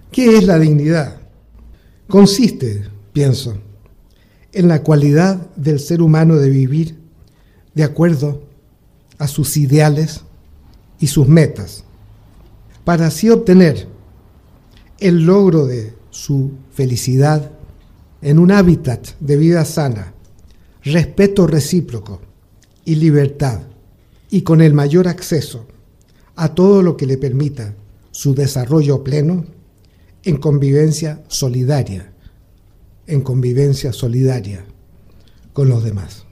¿Qué es la dignidad? Consiste, pienso, en la cualidad del ser humano de vivir de acuerdo a sus ideales y sus metas, para así obtener el logro de su felicidad en un hábitat de vida sana, respeto recíproco y libertad, y con el mayor acceso a todo lo que le permita su desarrollo pleno en convivencia solidaria con los demás.